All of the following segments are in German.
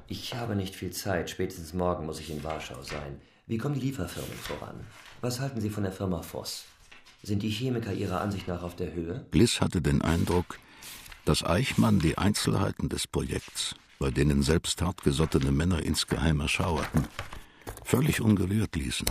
Ich habe nicht viel Zeit. Spätestens morgen muss ich in Warschau sein. Wie kommen die Lieferfirmen voran? Was halten Sie von der Firma Voss? Sind die Chemiker Ihrer Ansicht nach auf der Höhe? Bliss hatte den Eindruck, dass Eichmann die Einzelheiten des Projekts, bei denen selbst hartgesottene Männer insgeheim erschauerten, völlig ungerührt ließen.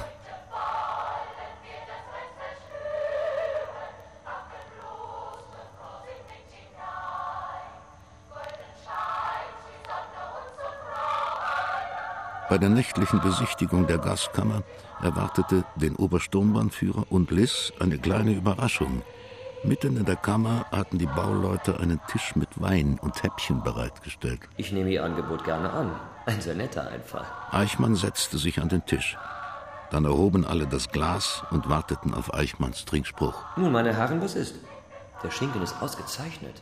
Bei der nächtlichen Besichtigung der Gaskammer erwartete den Obersturmbannführer und Liss eine kleine Überraschung. Mitten in der Kammer hatten die Bauleute einen Tisch mit Wein und Häppchen bereitgestellt. Ich nehme Ihr Angebot gerne an. Ein sehr netter Einfall. Eichmann setzte sich an den Tisch. Dann erhoben alle das Glas und warteten auf Eichmanns Trinkspruch. Nun, meine Herren, was ist? Der Schinken ist ausgezeichnet.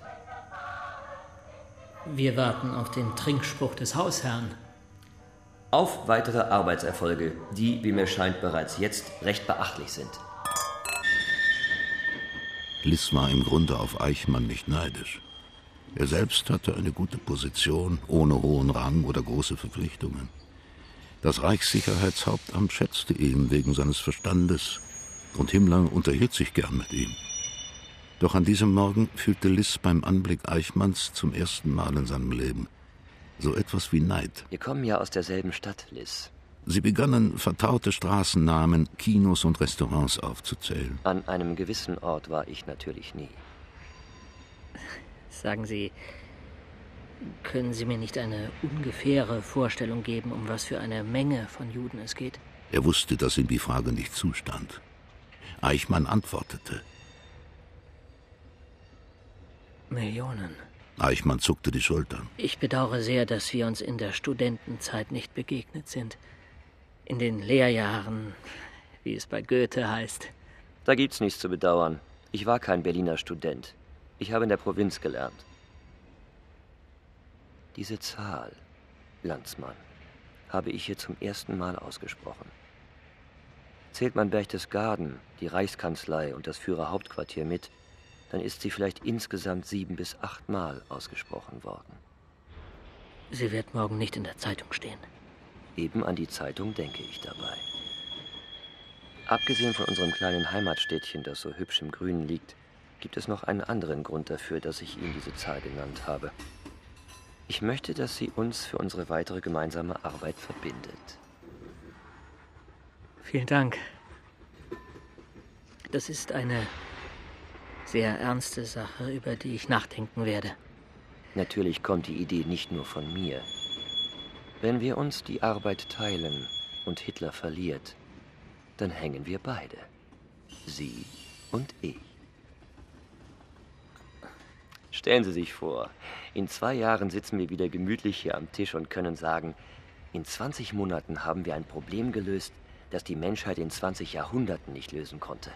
Wir warten auf den Trinkspruch des Hausherrn. Auf weitere Arbeitserfolge, die, wie mir scheint, bereits jetzt recht beachtlich sind. Liss war im Grunde auf Eichmann nicht neidisch. Er selbst hatte eine gute Position, ohne hohen Rang oder große Verpflichtungen. Das Reichssicherheitshauptamt schätzte ihn wegen seines Verstandes und Himmler unterhielt sich gern mit ihm. Doch an diesem Morgen fühlte Liss beim Anblick Eichmanns zum ersten Mal in seinem Leben so etwas wie Neid. Wir kommen ja aus derselben Stadt, Liss. Sie begannen, vertraute Straßennamen, Kinos und Restaurants aufzuzählen. An einem gewissen Ort war ich natürlich nie. Sagen Sie, können Sie mir nicht eine ungefähre Vorstellung geben, um was für eine Menge von Juden es geht? Er wusste, dass ihm die Frage nicht zustand. Eichmann antwortete. Millionen. Eichmann zuckte die Schultern. Ich bedauere sehr, dass wir uns in der Studentenzeit nicht begegnet sind. In den Lehrjahren, wie es bei Goethe heißt. Da gibt's nichts zu bedauern. Ich war kein Berliner Student. Ich habe in der Provinz gelernt. Diese Zahl, Landsmann, habe ich hier zum ersten Mal ausgesprochen. Zählt man Berchtesgaden, die Reichskanzlei und das Führerhauptquartier mit, dann ist sie vielleicht insgesamt 7 bis 8 Mal ausgesprochen worden. Sie wird morgen nicht in der Zeitung stehen. Eben an die Zeitung denke ich dabei. Abgesehen von unserem kleinen Heimatstädtchen, das so hübsch im Grünen liegt, gibt es noch einen anderen Grund dafür, dass ich Ihnen diese Zahl genannt habe. Ich möchte, dass sie uns für unsere weitere gemeinsame Arbeit verbindet. Vielen Dank. Das ist eine sehr ernste Sache, über die ich nachdenken werde. Natürlich kommt die Idee nicht nur von mir. Wenn wir uns die Arbeit teilen und Hitler verliert, dann hängen wir beide. Sie und ich. Stellen Sie sich vor, in 2 Jahren sitzen wir wieder gemütlich hier am Tisch und können sagen, in 20 Monaten haben wir ein Problem gelöst, das die Menschheit in 20 Jahrhunderten nicht lösen konnte.